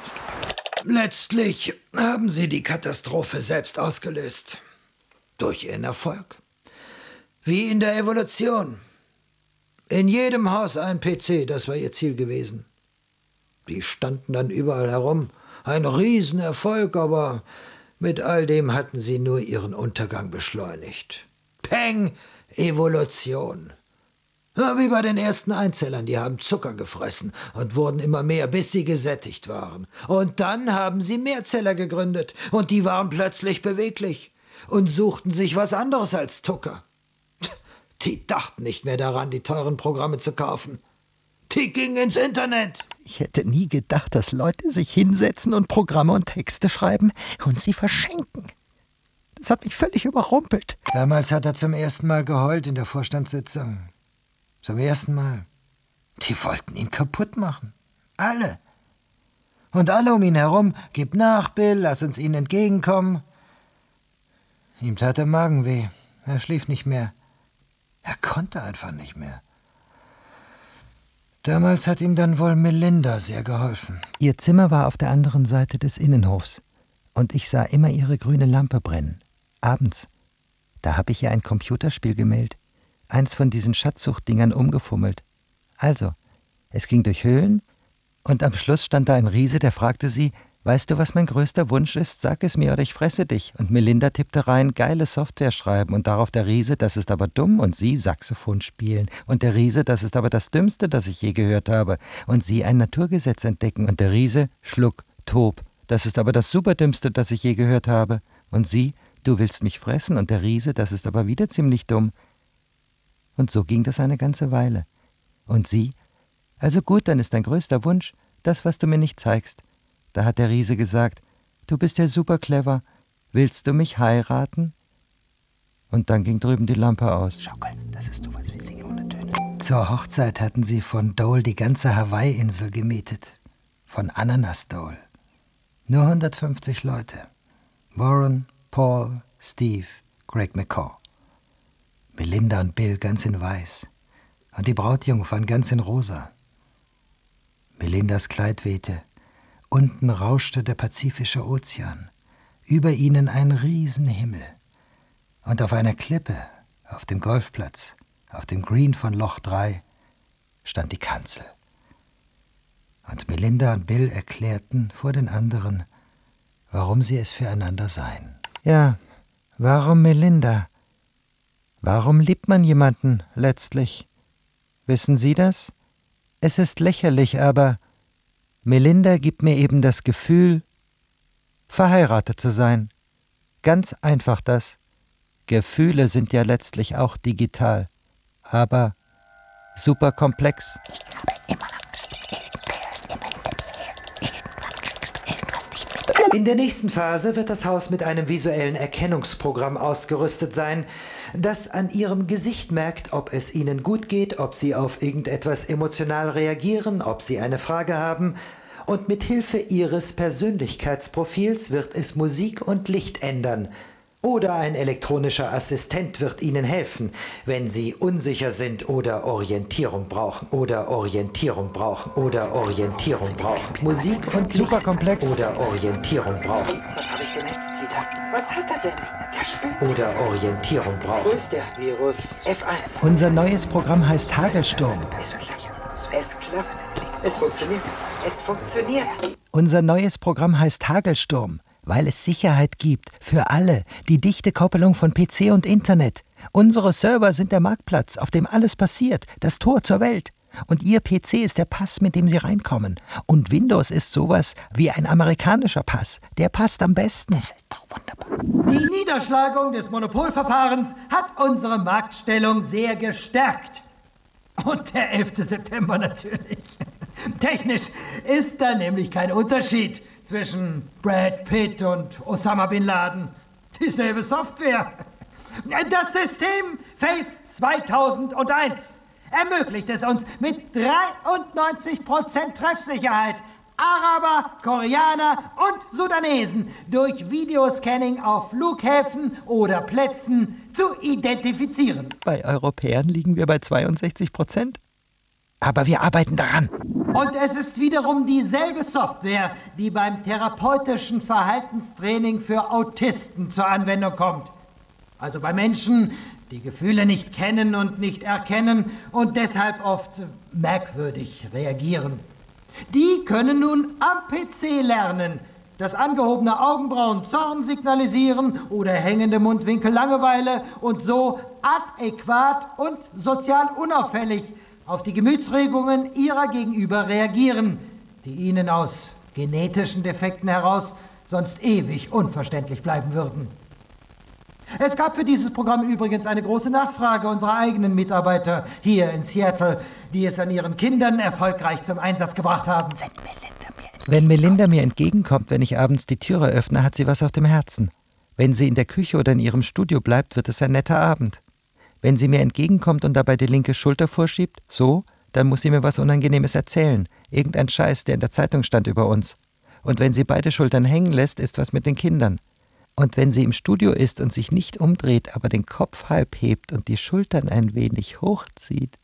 Letztlich haben sie die Katastrophe selbst ausgelöst. Durch ihren Erfolg. Wie in der Evolution. In jedem Haus ein PC, das war ihr Ziel gewesen. Die standen dann überall herum. Ein Riesenerfolg, aber mit all dem hatten sie nur ihren Untergang beschleunigt. Peng, Evolution. Ja, wie bei den ersten Einzellern, die haben Zucker gefressen und wurden immer mehr, bis sie gesättigt waren. Und dann haben sie Mehrzeller gegründet und die waren plötzlich beweglich und suchten sich was anderes als Zucker. Die dachten nicht mehr daran, die teuren Programme zu kaufen. Die gingen ins Internet. Ich hätte nie gedacht, dass Leute sich hinsetzen und Programme und Texte schreiben und sie verschenken. Das hat mich völlig überrumpelt. Damals hat er zum ersten Mal geheult in der Vorstandssitzung. Zum ersten Mal. Die wollten ihn kaputt machen. Alle. Und alle um ihn herum, gib nach, Bill, lass uns ihnen entgegenkommen. Ihm tat der Magen weh. Er schlief nicht mehr. Er konnte einfach nicht mehr. Damals hat ihm dann wohl Melinda sehr geholfen. Ihr Zimmer war auf der anderen Seite des Innenhofs. Und ich sah immer ihre grüne Lampe brennen. Abends. Da habe ich ihr ein Computerspiel gemeldet. Eins von diesen Schatzsuchtdingern umgefummelt. Also, es ging durch Höhlen und am Schluss stand da ein Riese, der fragte sie, weißt du, was mein größter Wunsch ist? Sag es mir oder ich fresse dich. Und Melinda tippte rein, geile Software schreiben und darauf der Riese, das ist aber dumm und sie Saxophon spielen. Und der Riese, das ist aber das Dümmste, das ich je gehört habe. Und sie ein Naturgesetz entdecken und der Riese, schluck, tob, das ist aber das Superdümmste, das ich je gehört habe. Und sie, du willst mich fressen und der Riese, das ist aber wieder ziemlich dumm. Und so ging das eine ganze Weile. Und sie, also gut, dann ist dein größter Wunsch, das, was du mir nicht zeigst. Da hat der Riese gesagt, du bist ja super clever, willst du mich heiraten? Und dann ging drüben die Lampe aus. Schaukeln, das ist sowas wie Singen ohne Töne. Zur Hochzeit hatten sie von Dole die ganze Hawaii-Insel gemietet. Von Ananas Dole. Nur 150 Leute. Warren, Paul, Steve, Greg McCaw. Melinda und Bill ganz in weiß und die Brautjungfern ganz in rosa. Melindas Kleid wehte, unten rauschte der Pazifische Ozean, über ihnen ein Riesenhimmel. Und auf einer Klippe, auf dem Golfplatz, auf dem Green von Loch 3, stand die Kanzel. Und Melinda und Bill erklärten vor den anderen, warum sie es füreinander seien. Ja, warum Melinda? Warum liebt man jemanden letztlich? Wissen Sie das? Es ist lächerlich, aber Melinda gibt mir eben das Gefühl, verheiratet zu sein. Ganz einfach das. Gefühle sind ja letztlich auch digital. aber super komplex. Ich habe immer Angst. Irgendwer ist immer hinter dir. Irgendwann kriegst du irgendwas nicht mit. In der nächsten Phase wird das Haus mit einem visuellen Erkennungsprogramm ausgerüstet sein, das an ihrem Gesicht merkt, ob es ihnen gut geht, ob sie auf irgendetwas emotional reagieren, ob sie eine Frage haben. Und mit Hilfe ihres Persönlichkeitsprofils wird es Musik und Licht ändern. Oder ein elektronischer Assistent wird ihnen helfen, wenn sie unsicher sind oder Orientierung brauchen. Oder Orientierung brauchen. Oder Orientierung brauchen. Musik und Licht. Superkomplex. Oder Orientierung brauchen. Was habe ich denn jetzt wieder? Was hat er denn? Der spinnt. Oder Orientierung Wo brauchen. ist der Virus? F1. Unser neues Programm heißt Hagelsturm. Es klappt. Es klappt. Es funktioniert. Es funktioniert. Unser neues Programm heißt Hagelsturm, weil es Sicherheit gibt für alle, die dichte Koppelung von PC und Internet. Unsere Server sind der Marktplatz, auf dem alles passiert, das Tor zur Welt. Und Ihr PC ist der Pass, mit dem Sie reinkommen. Und Windows ist sowas wie ein amerikanischer Pass. Der passt am besten. Das ist doch wunderbar. Die Niederschlagung des Monopolverfahrens hat unsere Marktstellung sehr gestärkt. Und der 11. September natürlich. Technisch ist da nämlich kein Unterschied zwischen Brad Pitt und Osama Bin Laden. Dieselbe Software. Das System Face 2001 ermöglicht es uns mit 93% Treffsicherheit, Araber, Koreaner und Sudanesen durch Videoscanning auf Flughäfen oder Plätzen zu identifizieren. Bei Europäern liegen wir bei 62%. Aber wir arbeiten daran. Und es ist wiederum dieselbe Software, die beim therapeutischen Verhaltenstraining für Autisten zur Anwendung kommt. Also bei Menschen, die Gefühle nicht kennen und nicht erkennen und deshalb oft merkwürdig reagieren. Die können nun am PC lernen, dass angehobene Augenbrauen Zorn signalisieren oder hängende Mundwinkel Langeweile und so adäquat und sozial unauffällig auf die Gemütsregungen ihrer Gegenüber reagieren, die ihnen aus genetischen Defekten heraus sonst ewig unverständlich bleiben würden. Es gab für dieses Programm übrigens eine große Nachfrage unserer eigenen Mitarbeiter hier in Seattle, die es an ihren Kindern erfolgreich zum Einsatz gebracht haben. Wenn Melinda mir entgegenkommt, wenn ich abends die Türe öffne, hat sie was auf dem Herzen. Wenn sie in der Küche oder in ihrem Studio bleibt, wird es ein netter Abend. Wenn sie mir entgegenkommt und dabei die linke Schulter vorschiebt, dann muss sie mir was Unangenehmes erzählen. Irgendein Scheiß, der in der Zeitung stand über uns. Und wenn sie beide Schultern hängen lässt, ist was mit den Kindern. Und wenn sie im Studio ist und sich nicht umdreht, aber den Kopf halb hebt und die Schultern ein wenig hochzieht.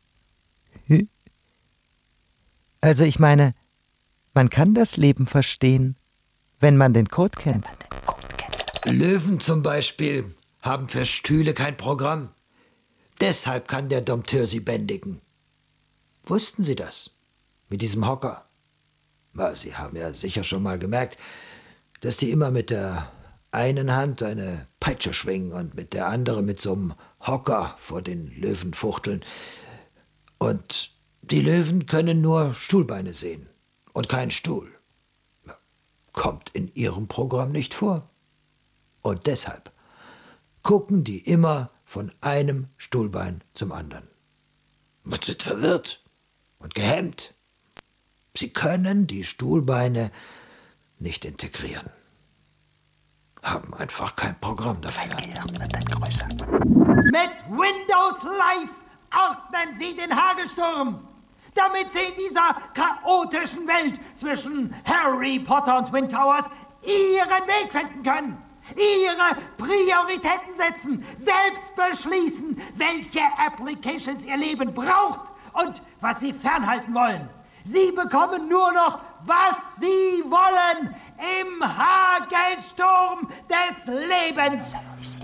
Also ich meine, man kann das Leben verstehen, wenn man den Code kennt. Löwen zum Beispiel haben für Stühle kein Programm. Deshalb kann der Dompteur sie bändigen. Wussten Sie das? Mit diesem Hocker? Na, Sie haben ja sicher schon mal gemerkt, dass die immer mit der einen Hand eine Peitsche schwingen und mit der anderen mit so einem Hocker vor den Löwen fuchteln. Und die Löwen können nur Stuhlbeine sehen und keinen Stuhl. Kommt in ihrem Programm nicht vor. Und deshalb gucken die immer von einem Stuhlbein zum anderen. Und sind verwirrt und gehemmt. Sie können die Stuhlbeine nicht integrieren. Haben einfach kein Programm dafür. Mein Gehirn wird dann größer. Mit Windows Live ordnen Sie den Hagelsturm, damit Sie in dieser chaotischen Welt zwischen Harry Potter und Twin Towers Ihren Weg finden können. Ihre Prioritäten setzen, selbst beschließen, welche Applications Ihr Leben braucht und was Sie fernhalten wollen. Sie bekommen nur noch, was Sie wollen, im Hagelsturm des Lebens.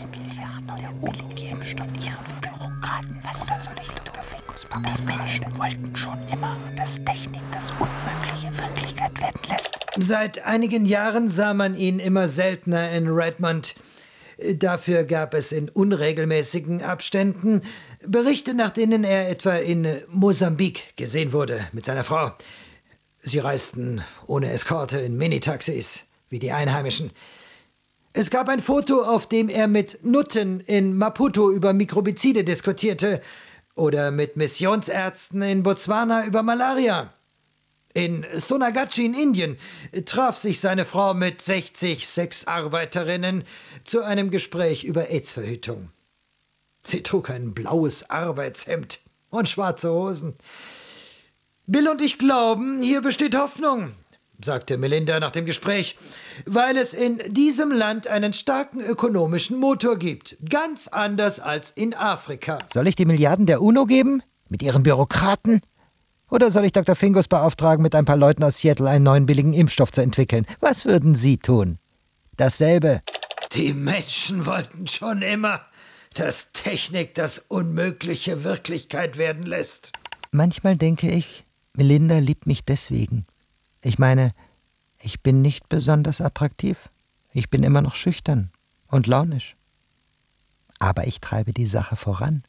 Bürokraten, was soll ich tun? Die Menschen wollten schon immer, dass Technik das Unmögliche Wirklichkeit werden lässt. Seit einigen Jahren sah man ihn immer seltener in Redmond. Dafür gab es in unregelmäßigen Abständen Berichte, nach denen er etwa in Mosambik gesehen wurde mit seiner Frau. Sie reisten ohne Eskorte in Minitaxis, wie die Einheimischen. Es gab ein Foto, auf dem er mit Nutten in Maputo über Mikrobizide diskutierte Oder mit Missionsärzten in Botswana über Malaria. In Sonagachi in Indien traf sich seine Frau mit 60 Sexarbeiterinnen zu einem Gespräch über AIDS-Verhütung. Sie trug ein blaues Arbeitshemd und schwarze Hosen. »Bill und ich glauben, hier besteht Hoffnung«, sagte Melinda nach dem Gespräch, »weil es in diesem Land einen starken ökonomischen Motor gibt. Ganz anders als in Afrika.« Soll ich die Milliarden der UNO geben? Mit ihren Bürokraten? Oder soll ich Dr. Fingus beauftragen, mit ein paar Leuten aus Seattle einen neuen billigen Impfstoff zu entwickeln? Was würden Sie tun? Dasselbe. Die Menschen wollten schon immer, dass Technik das Unmögliche Wirklichkeit werden lässt. Manchmal denke ich, Melinda liebt mich deswegen. Ich meine, ich bin nicht besonders attraktiv. Ich bin immer noch schüchtern und launisch. Aber ich treibe die Sache voran.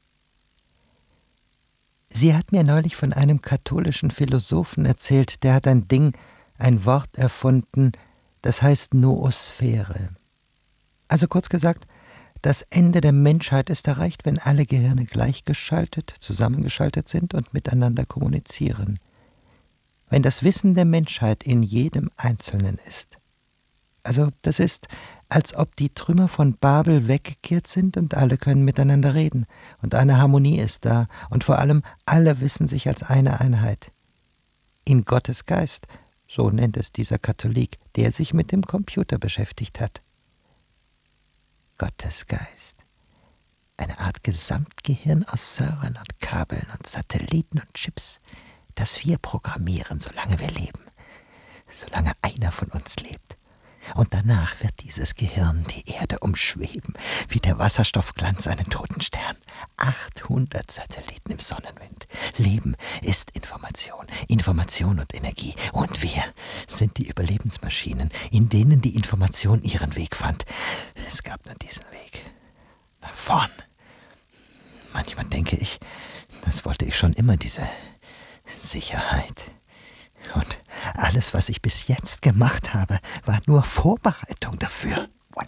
Sie hat mir neulich von einem katholischen Philosophen erzählt, der hat ein Wort erfunden, das heißt Noosphäre. Also kurz gesagt, das Ende der Menschheit ist erreicht, wenn alle Gehirne gleichgeschaltet, zusammengeschaltet sind und miteinander kommunizieren. Wenn das Wissen der Menschheit in jedem Einzelnen ist. Also das ist, als ob die Trümmer von Babel weggekehrt sind und alle können miteinander reden und eine Harmonie ist da und vor allem alle wissen sich als eine Einheit. In Gottes Geist, so nennt es dieser Katholik, der sich mit dem Computer beschäftigt hat. Gottes Geist. Eine Art Gesamtgehirn aus Servern und Kabeln und Satelliten und Chips, das wir programmieren, solange wir leben, solange einer von uns lebt. Und danach wird dieses Gehirn die Erde umschweben, wie der Wasserstoffglanz einen toten Stern. 800 Satelliten im Sonnenwind. Leben ist Information, Information und Energie. Und wir sind die Überlebensmaschinen, in denen die Information ihren Weg fand. Es gab nur diesen Weg. Nach vorn. Manchmal denke ich, das wollte ich schon immer, diese Sicherheit. Und alles, was ich bis jetzt gemacht habe, war nur Vorbereitung dafür. One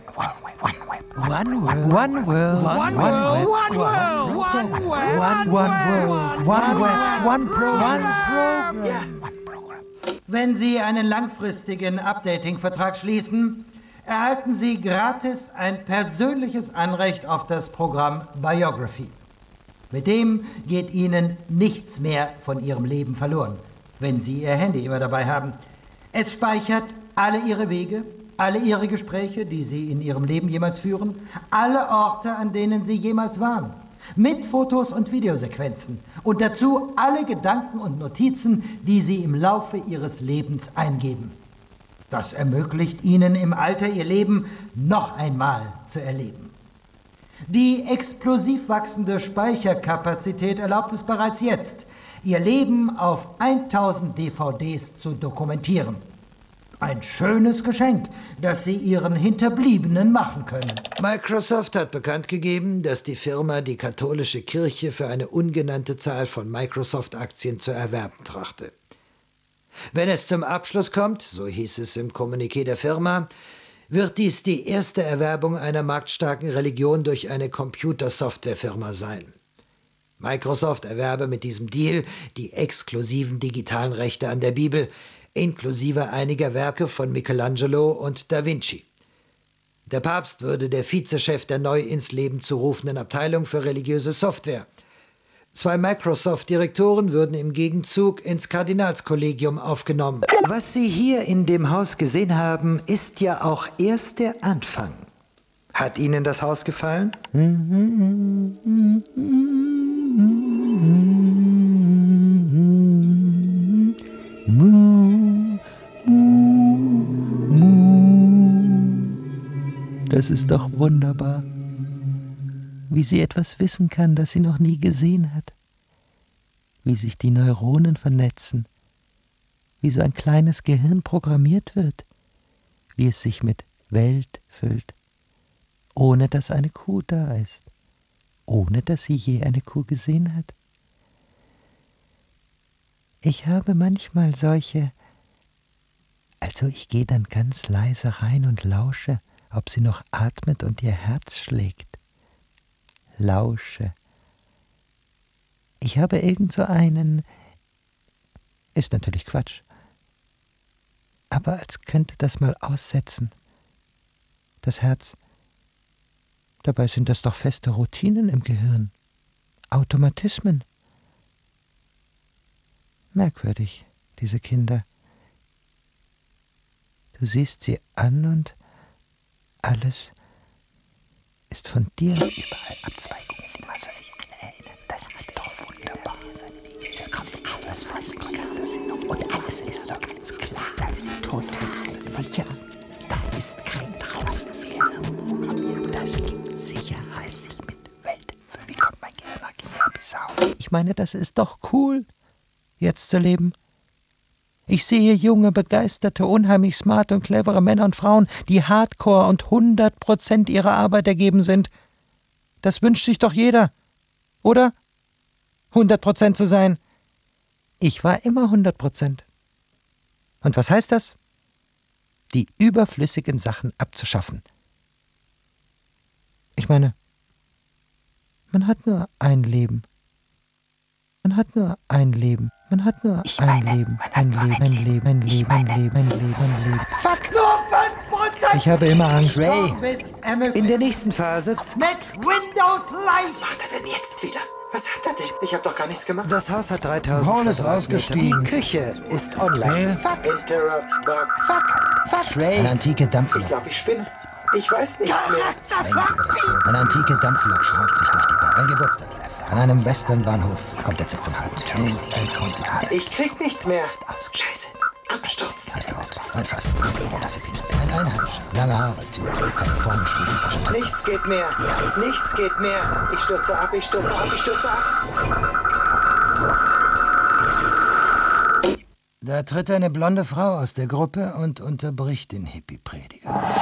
Program. Wenn Sie einen langfristigen Updating-Vertrag schließen, erhalten Sie gratis ein persönliches Anrecht auf das Programm Biography. Mit dem geht Ihnen nichts mehr von Ihrem Leben verloren, wenn Sie Ihr Handy immer dabei haben. Es speichert alle Ihre Wege, alle Ihre Gespräche, die Sie in Ihrem Leben jemals führen, alle Orte, an denen Sie jemals waren, mit Fotos und Videosequenzen und dazu alle Gedanken und Notizen, die Sie im Laufe Ihres Lebens eingeben. Das ermöglicht Ihnen im Alter Ihr Leben noch einmal zu erleben. Die explosiv wachsende Speicherkapazität erlaubt es bereits jetzt, Ihr Leben auf 1000 DVDs zu dokumentieren. Ein schönes Geschenk, das Sie Ihren Hinterbliebenen machen können. Microsoft hat bekannt gegeben, dass die Firma die katholische Kirche für eine ungenannte Zahl von Microsoft-Aktien zu erwerben trachte. Wenn es zum Abschluss kommt, so hieß es im Kommuniqué der Firma, wird dies die erste Erwerbung einer marktstarken Religion durch eine Computersoftwarefirma sein. Microsoft erwerbe mit diesem Deal die exklusiven digitalen Rechte an der Bibel, inklusive einiger Werke von Michelangelo und Da Vinci. Der Papst würde der Vizechef der neu ins Leben zu rufenden Abteilung für religiöse Software. 2 Microsoft-Direktoren würden im Gegenzug ins Kardinalskollegium aufgenommen. Was Sie hier in dem Haus gesehen haben, ist ja auch erst der Anfang. Hat Ihnen das Haus gefallen? Das ist doch wunderbar. Wie sie etwas wissen kann, das sie noch nie gesehen hat. Wie sich die Neuronen vernetzen. Wie so ein kleines Gehirn programmiert wird. Wie es sich mit Welt füllt. Ohne dass eine Kuh da ist. Ohne dass sie je eine Kuh gesehen hat. Ich habe manchmal solche... Also ich gehe dann ganz leise rein und lausche, ob sie noch atmet und ihr Herz schlägt. Lausche, Ich habe irgend so einen... Ist natürlich Quatsch. Aber als könnte das mal aussetzen. Das Herz. Dabei sind das doch feste Routinen im Gehirn. Automatismen. Merkwürdig, diese Kinder. Du siehst sie an und alles ist von dir. Überall Abzweigungen im Wasser. Das ist doch wunderbar. Es kommt alles von dir. Und alles ist doch ganz klar. Total sicher. Da ist kein draußen mehr. Das gibt Sicherheit mit Welt. Wie kommt mein Gehirn nach Guinea-Bissau? Ich meine, das ist doch cool, jetzt zu leben. Ich sehe junge, begeisterte, unheimlich smarte und clevere Männer und Frauen, die hardcore und 100% ihrer Arbeit ergeben sind. Das wünscht sich doch jeder, oder? 100% zu sein. Ich war immer 100%. Und was heißt das? Die überflüssigen Sachen abzuschaffen. Ich meine, man hat nur ein Leben. Man hat nur ein Leben. Man hat nur ein Leben. Ein Leben. Fuck, nur 5%! Ich habe immer Angst. Ray, in der nächsten Phase... Mit Windows Live! Was macht er denn jetzt wieder? Was hat er denn? Ich habe doch gar nichts gemacht. Das Haus hat 3000 Paul ist Quadratmeter. ausgestiegen. Die Küche ist online. Fuck. Interrupt, Bug. Fuck. Eine antike Ich Dampflok. glaube, ich spinne. Ich weiß nichts mehr. Eine antike Dampflok schraubt sich durch die Berge. Ein Geburtstag. An einem Westernbahnhof kommt der Zug zum Halten. Ich krieg nichts mehr. Scheiße. Absturz. Ist auch ein Fass. Ein Einheimischer. Lange Haare. Keine formisch-buddhistische. Nichts geht mehr. Nichts geht mehr. Ich stürze ab, ich stürze ab, ich stürze ab. Da tritt eine blonde Frau aus der Gruppe und unterbricht den Hippie-Prediger.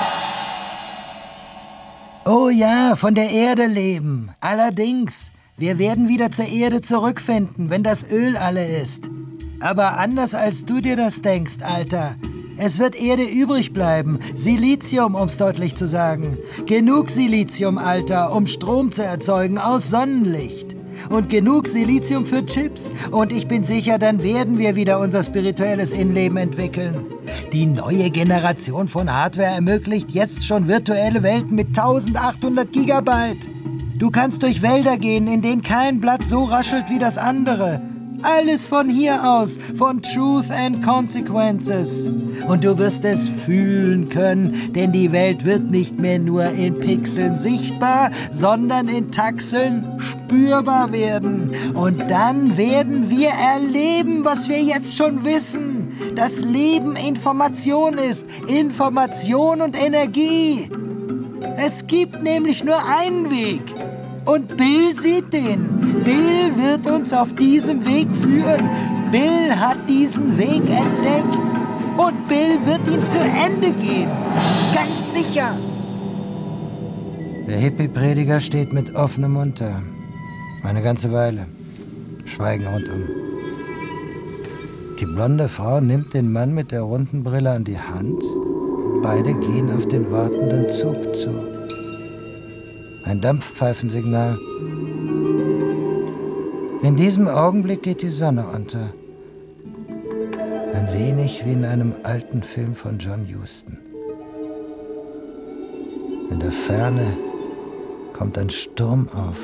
Oh ja, von der Erde leben. Allerdings, wir werden wieder zur Erde zurückfinden, wenn das Öl alle ist. Aber anders als du dir das denkst, Alter. Es wird Erde übrig bleiben. Silizium, um's deutlich zu sagen. Genug Silizium, Alter, um Strom zu erzeugen aus Sonnenlicht. Und genug Silizium für Chips. Und ich bin sicher, dann werden wir wieder unser spirituelles Innenleben entwickeln. Die neue Generation von Hardware ermöglicht jetzt schon virtuelle Welten mit 1800 Gigabyte. Du kannst durch Wälder gehen, in denen kein Blatt so raschelt wie das andere. Alles von hier aus, von Truth and Consequences. Und du wirst es fühlen können, denn die Welt wird nicht mehr nur in Pixeln sichtbar, sondern in Taxeln spürbar werden. Und dann werden wir erleben, was wir jetzt schon wissen. Dass Leben Information ist, Information und Energie. Es gibt nämlich nur einen Weg. Und Bill sieht den. Bill wird uns auf diesem Weg führen. Bill hat diesen Weg entdeckt. Und Bill wird ihn zu Ende gehen. Ganz sicher. Der Hippie-Prediger steht mit offenem Mund da. Eine ganze Weile. Schweigen rundum. Die blonde Frau nimmt den Mann mit der runden Brille an die Hand. Beide gehen auf den wartenden Zug zu. Ein Dampfpfeifensignal. In diesem Augenblick geht die Sonne unter. Ein wenig wie in einem alten Film von John Huston. In der Ferne kommt ein Sturm auf.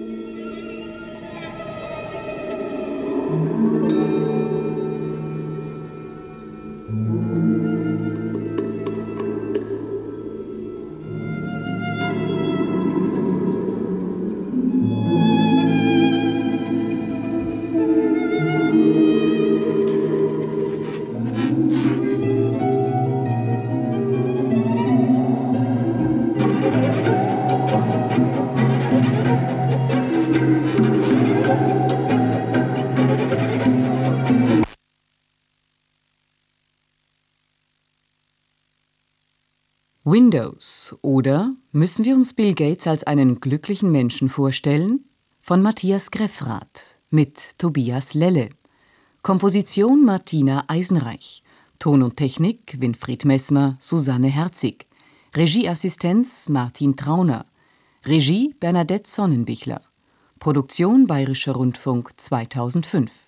Windows oder müssen wir uns Bill Gates als einen glücklichen Menschen vorstellen? Von Matthias Greffrath mit Tobias Lelle. Komposition Martina Eisenreich. Ton und Technik Winfried Messmer, Susanne Herzig. Regieassistenz Martin Trauner. Regie Bernadette Sonnenbichler. Produktion Bayerischer Rundfunk 2005.